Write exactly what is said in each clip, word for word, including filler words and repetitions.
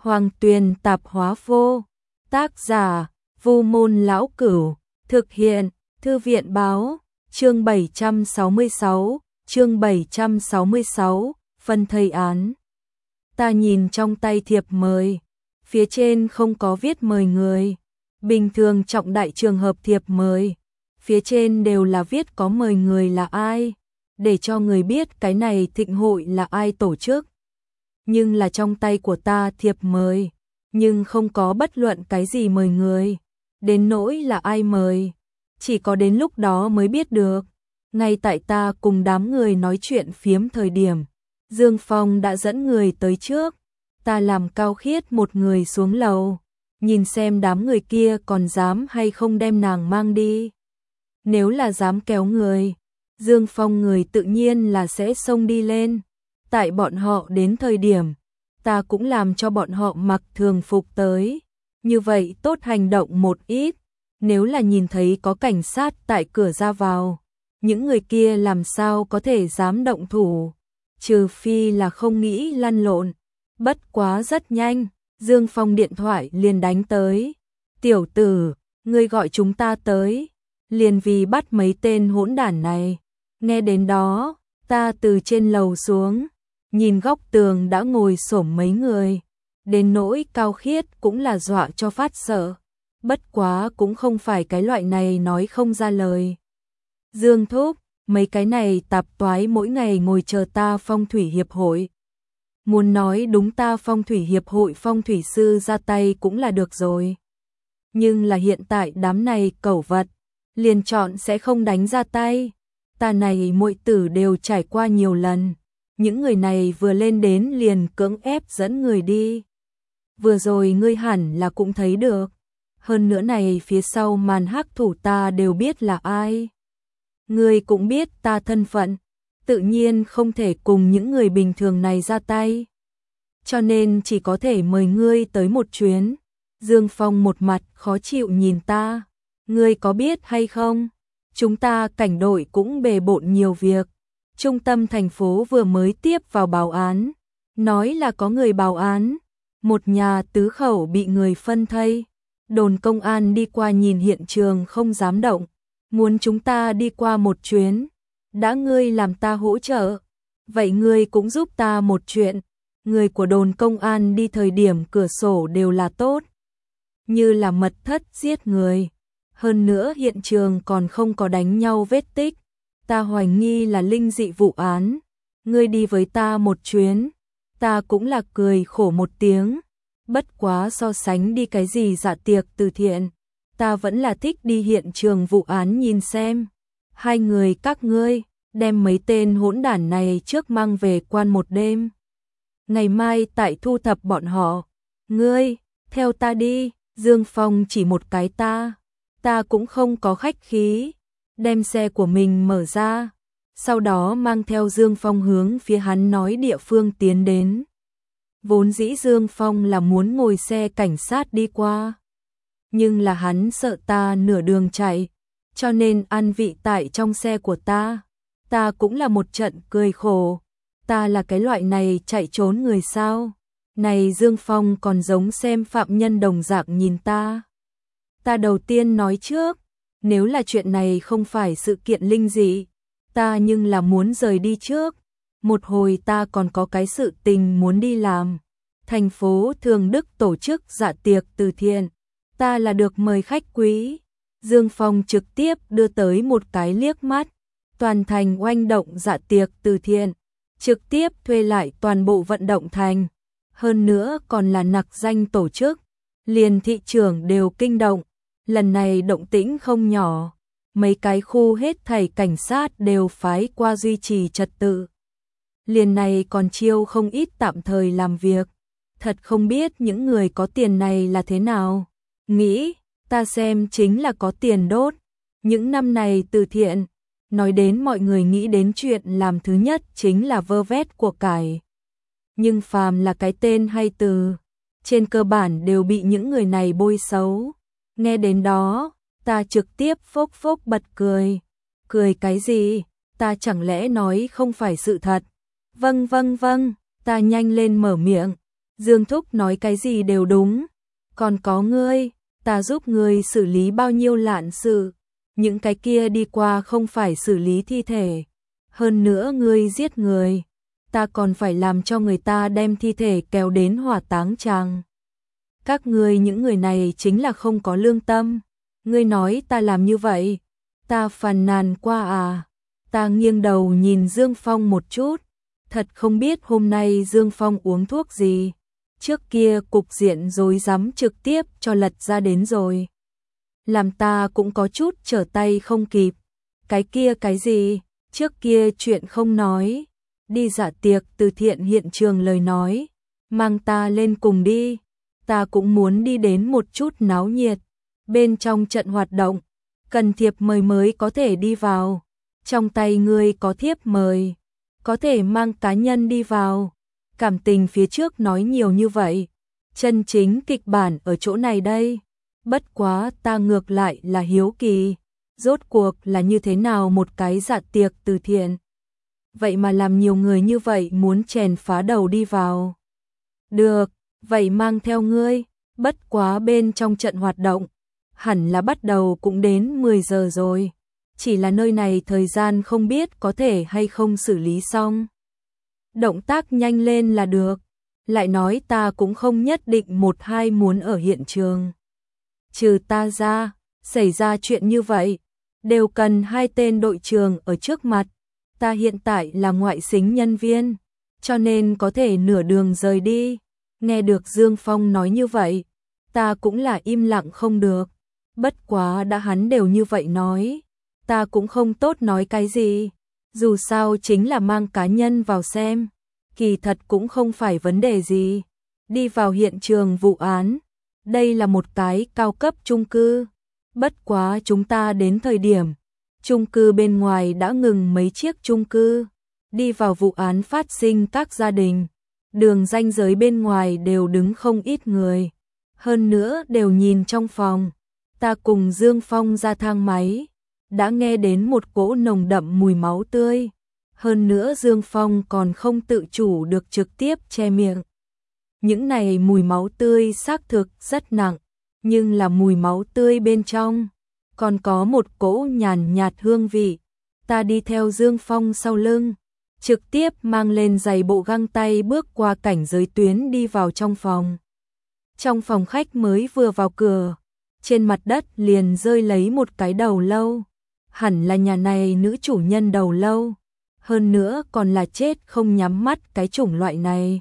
Hoàng Tuyền tạp hóa vô. Tác giả: Vu Môn Lão Cửu. Thực hiện: Thư viện báo. Chương bảy trăm sáu mươi sáu, chương bảy trăm sáu mươi sáu, phân thây án. Ta nhìn trong tay thiệp mời, phía trên không có viết mời người. Bình thường trọng đại trường hợp thiệp mời, phía trên đều là viết có mời người là ai, để cho người biết cái này thịnh hội là ai tổ chức. Nhưng là trong tay của ta thiệp mời, nhưng không có bất luận cái gì mời người. Đến nỗi là ai mời, chỉ có đến lúc đó mới biết được. Ngay tại ta cùng đám người nói chuyện phiếm thời điểm, Dương Phong đã dẫn người tới trước. Ta làm Cao Khiết một người xuống lầu, nhìn xem đám người kia còn dám hay không đem nàng mang đi. Nếu là dám kéo người, Dương Phong người tự nhiên là sẽ xông đi lên. Tại bọn họ đến thời điểm, ta cũng làm cho bọn họ mặc thường phục tới. Như vậy tốt hành động một ít. Nếu là nhìn thấy có cảnh sát tại cửa ra vào, những người kia làm sao có thể dám động thủ, trừ phi là không nghĩ lăn lộn. Bất quá rất nhanh, Dương Phong điện thoại liền đánh tới. Tiểu tử, ngươi gọi chúng ta tới, liền vì bắt mấy tên hỗn đản này. Nghe đến đó, ta từ trên lầu xuống, nhìn góc tường đã ngồi xổm mấy người. Đến nỗi Cao Khiết cũng là dọa cho phát sợ. Bất quá cũng không phải cái loại này nói không ra lời. Dương thúc, mấy cái này tạp toái mỗi ngày ngồi chờ ta phong thủy hiệp hội. Muốn nói đúng ta phong thủy hiệp hội phong thủy sư ra tay cũng là được rồi. Nhưng là hiện tại đám này cẩu vật, liền chọn sẽ không đánh ra tay. Ta này muội tử đều trải qua nhiều lần. Những người này vừa lên đến liền cưỡng ép dẫn người đi. Vừa rồi ngươi hẳn là cũng thấy được. Hơn nữa này phía sau màn hắc thủ ta đều biết là ai. Ngươi cũng biết ta thân phận, tự nhiên không thể cùng những người bình thường này ra tay. Cho nên chỉ có thể mời ngươi tới một chuyến. Dương Phong một mặt khó chịu nhìn ta. Ngươi có biết hay không? Chúng ta cảnh đội cũng bề bộn nhiều việc. Trung tâm thành phố vừa mới tiếp vào báo án. Nói là có người báo án. Một nhà tứ khẩu bị người phân thây. Đồn công an đi qua nhìn hiện trường không dám động. Muốn chúng ta đi qua một chuyến. Đã ngươi làm ta hỗ trợ, vậy ngươi cũng giúp ta một chuyện. Người của đồn công an đi thời điểm cửa sổ đều là tốt, như là mật thất giết người. Hơn nữa hiện trường còn không có đánh nhau vết tích. Ta hoài nghi là linh dị vụ án. Ngươi đi với ta một chuyến. Ta cũng là cười khổ một tiếng. Bất quá so sánh đi cái gì dạ tiệc từ thiện, ta vẫn là thích đi hiện trường vụ án nhìn xem. Hai người các ngươi đem mấy tên hỗn đản này trước mang về quan một đêm. Ngày mai tại thu thập bọn họ. Ngươi, theo ta đi. Dương Phong chỉ một cái ta. Ta cũng không có khách khí. Đem xe của mình mở ra. Sau đó mang theo Dương Phong hướng phía hắn nói địa phương tiến đến. Vốn dĩ Dương Phong là muốn ngồi xe cảnh sát đi qua. Nhưng là hắn sợ ta nửa đường chạy, cho nên ăn vị tại trong xe của ta. Ta cũng là một trận cười khổ. Ta là cái loại này chạy trốn người sao? Này Dương Phong còn giống xem phạm nhân đồng dạng nhìn ta. Ta đầu tiên nói trước, nếu là chuyện này không phải sự kiện linh dị, ta nhưng là muốn rời đi trước. Một hồi ta còn có cái sự tình muốn đi làm. Thành phố Thường Đức tổ chức dạ tiệc từ thiện. Ta là được mời khách quý. Dương Phong trực tiếp đưa tới một cái liếc mắt. Toàn thành oanh động dạ tiệc từ thiện. Trực tiếp thuê lại toàn bộ vận động thành. Hơn nữa còn là nặc danh tổ chức. Liền thị trưởng đều kinh động. Lần này động tĩnh không nhỏ. Mấy cái khu hết thảy cảnh sát đều phái qua duy trì trật tự. Liền này còn chiêu không ít tạm thời làm việc. Thật không biết những người có tiền này là thế nào. Nghĩ, ta xem chính là có tiền đốt. Những năm này từ thiện, nói đến mọi người nghĩ đến chuyện làm thứ nhất chính là vơ vét của cải. Nhưng phàm là cái tên hay từ, trên cơ bản đều bị những người này bôi xấu. Nghe đến đó, ta trực tiếp phốc phốc bật cười. Cười cái gì? Ta chẳng lẽ nói không phải sự thật? Vâng vâng vâng, ta nhanh lên mở miệng. Dương Thúc nói cái gì đều đúng, còn có ngươi, ta giúp ngươi xử lý bao nhiêu lạn sự, những cái kia đi qua không phải xử lý thi thể, hơn nữa ngươi giết người, ta còn phải làm cho người ta đem thi thể kéo đến hỏa táng tràng. Các ngươi những người này chính là không có lương tâm, ngươi nói ta làm như vậy, ta phàn nàn qua à. Ta nghiêng đầu nhìn Dương Phong một chút, thật không biết hôm nay Dương Phong uống thuốc gì, trước kia cục diện rối rắm trực tiếp cho lật ra đến rồi. Làm ta cũng có chút trở tay không kịp, cái kia cái gì, trước kia chuyện không nói, đi dạ tiệc từ thiện hiện trường lời nói, mang ta lên cùng đi, ta cũng muốn đi đến một chút náo nhiệt, bên trong trận hoạt động, cần thiệp mời mới có thể đi vào, trong tay ngươi có thiếp mời, có thể mang cá nhân đi vào, cảm tình phía trước nói nhiều như vậy, chân chính kịch bản ở chỗ này đây, bất quá ta ngược lại là hiếu kỳ, rốt cuộc là như thế nào một cái dạ tiệc từ thiện. Vậy mà làm nhiều người như vậy muốn chèn phá đầu đi vào. Được, vậy mang theo ngươi, bất quá bên trong trận hoạt động, hẳn là bắt đầu cũng đến mười giờ rồi, chỉ là nơi này thời gian không biết có thể hay không xử lý xong. Động tác nhanh lên là được, lại nói ta cũng không nhất định một hai muốn ở hiện trường. Trừ ta ra, xảy ra chuyện như vậy, đều cần hai tên đội trưởng ở trước mặt. Ta hiện tại là ngoại xính nhân viên, cho nên có thể nửa đường rời đi. Nghe được Dương Phong nói như vậy, ta cũng là im lặng không được. Bất quá đã hắn đều như vậy nói, ta cũng không tốt nói cái gì. Dù sao chính là mang cá nhân vào xem, kỳ thật cũng không phải vấn đề gì. Đi vào hiện trường vụ án, đây là một cái cao cấp chung cư. Bất quá chúng ta đến thời điểm, chung cư bên ngoài đã ngừng mấy chiếc chung cư. Đi vào vụ án phát sinh các gia đình, đường ranh giới bên ngoài đều đứng không ít người. Hơn nữa đều nhìn trong phòng. Ta cùng Dương Phong ra thang máy, đã nghe đến một cỗ nồng đậm mùi máu tươi. Hơn nữa Dương Phong còn không tự chủ được trực tiếp che miệng. Những này mùi máu tươi xác thực rất nặng, nhưng là mùi máu tươi bên trong còn có một cỗ nhàn nhạt hương vị. Ta đi theo Dương Phong sau lưng, trực tiếp mang lên giày bộ găng tay bước qua cảnh giới tuyến đi vào trong phòng. Trong phòng khách mới vừa vào cửa, trên mặt đất liền rơi lấy một cái đầu lâu. Hẳn là nhà này nữ chủ nhân đầu lâu, hơn nữa còn là chết không nhắm mắt cái chủng loại này.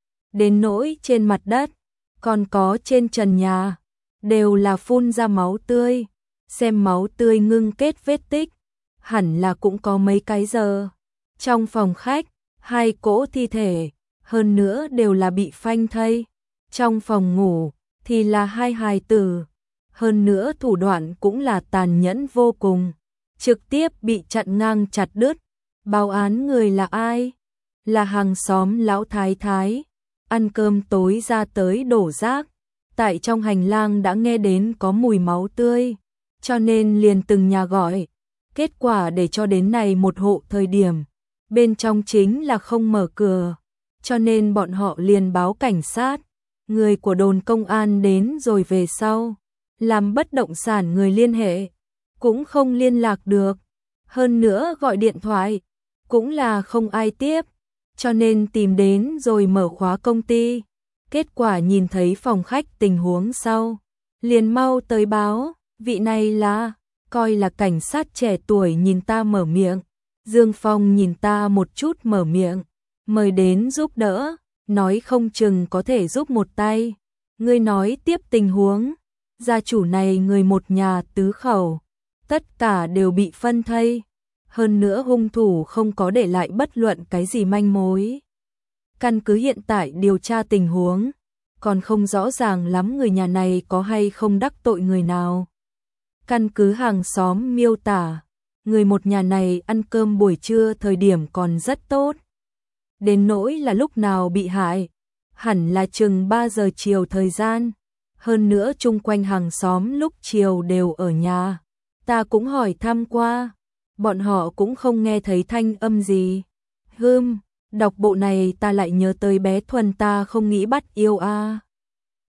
Đến nỗi trên mặt đất, còn có trên trần nhà, đều là phun ra máu tươi. Xem máu tươi ngưng kết vết tích, hẳn là cũng có mấy cái giờ. Trong phòng khách, hai cỗ thi thể, hơn nữa đều là bị phanh thây. Trong phòng ngủ thì là hai hài tử, hơn nữa thủ đoạn cũng là tàn nhẫn vô cùng, trực tiếp bị chặn ngang chặt đứt. Báo án người là ai? Là hàng xóm lão thái thái, ăn cơm tối ra tới đổ rác, tại trong hành lang đã nghe đến có mùi máu tươi, cho nên liền từng nhà gọi. Kết quả để cho đến này một hộ thời điểm, bên trong chính là không mở cửa, cho nên bọn họ liền báo cảnh sát. Người của đồn công an đến rồi về sau, làm bất động sản người liên hệ, cũng không liên lạc được. Hơn nữa gọi điện thoại, cũng là không ai tiếp, cho nên tìm đến rồi mở khóa công ty. Kết quả nhìn thấy phòng khách tình huống sau, liền mau tới báo, vị này là, coi là cảnh sát trẻ tuổi nhìn ta mở miệng. Dương Phong nhìn ta một chút mở miệng, mời đến giúp đỡ, nói không chừng có thể giúp một tay. Ngươi nói tiếp tình huống, gia chủ này người một nhà tứ khẩu, tất cả đều bị phân thây, hơn nữa hung thủ không có để lại bất luận cái gì manh mối. Căn cứ hiện tại điều tra tình huống, còn không rõ ràng lắm người nhà này có hay không đắc tội người nào. Căn cứ hàng xóm miêu tả, người một nhà này ăn cơm buổi trưa thời điểm còn rất tốt. Đến nỗi là lúc nào bị hại, hẳn là chừng ba giờ chiều thời gian. Hơn nữa chung quanh hàng xóm lúc chiều đều ở nhà. Ta cũng hỏi thăm qua, bọn họ cũng không nghe thấy thanh âm gì. Hừm, Đọc bộ này ta lại nhớ tới bé Thuần ta không nghĩ bắt yêu a.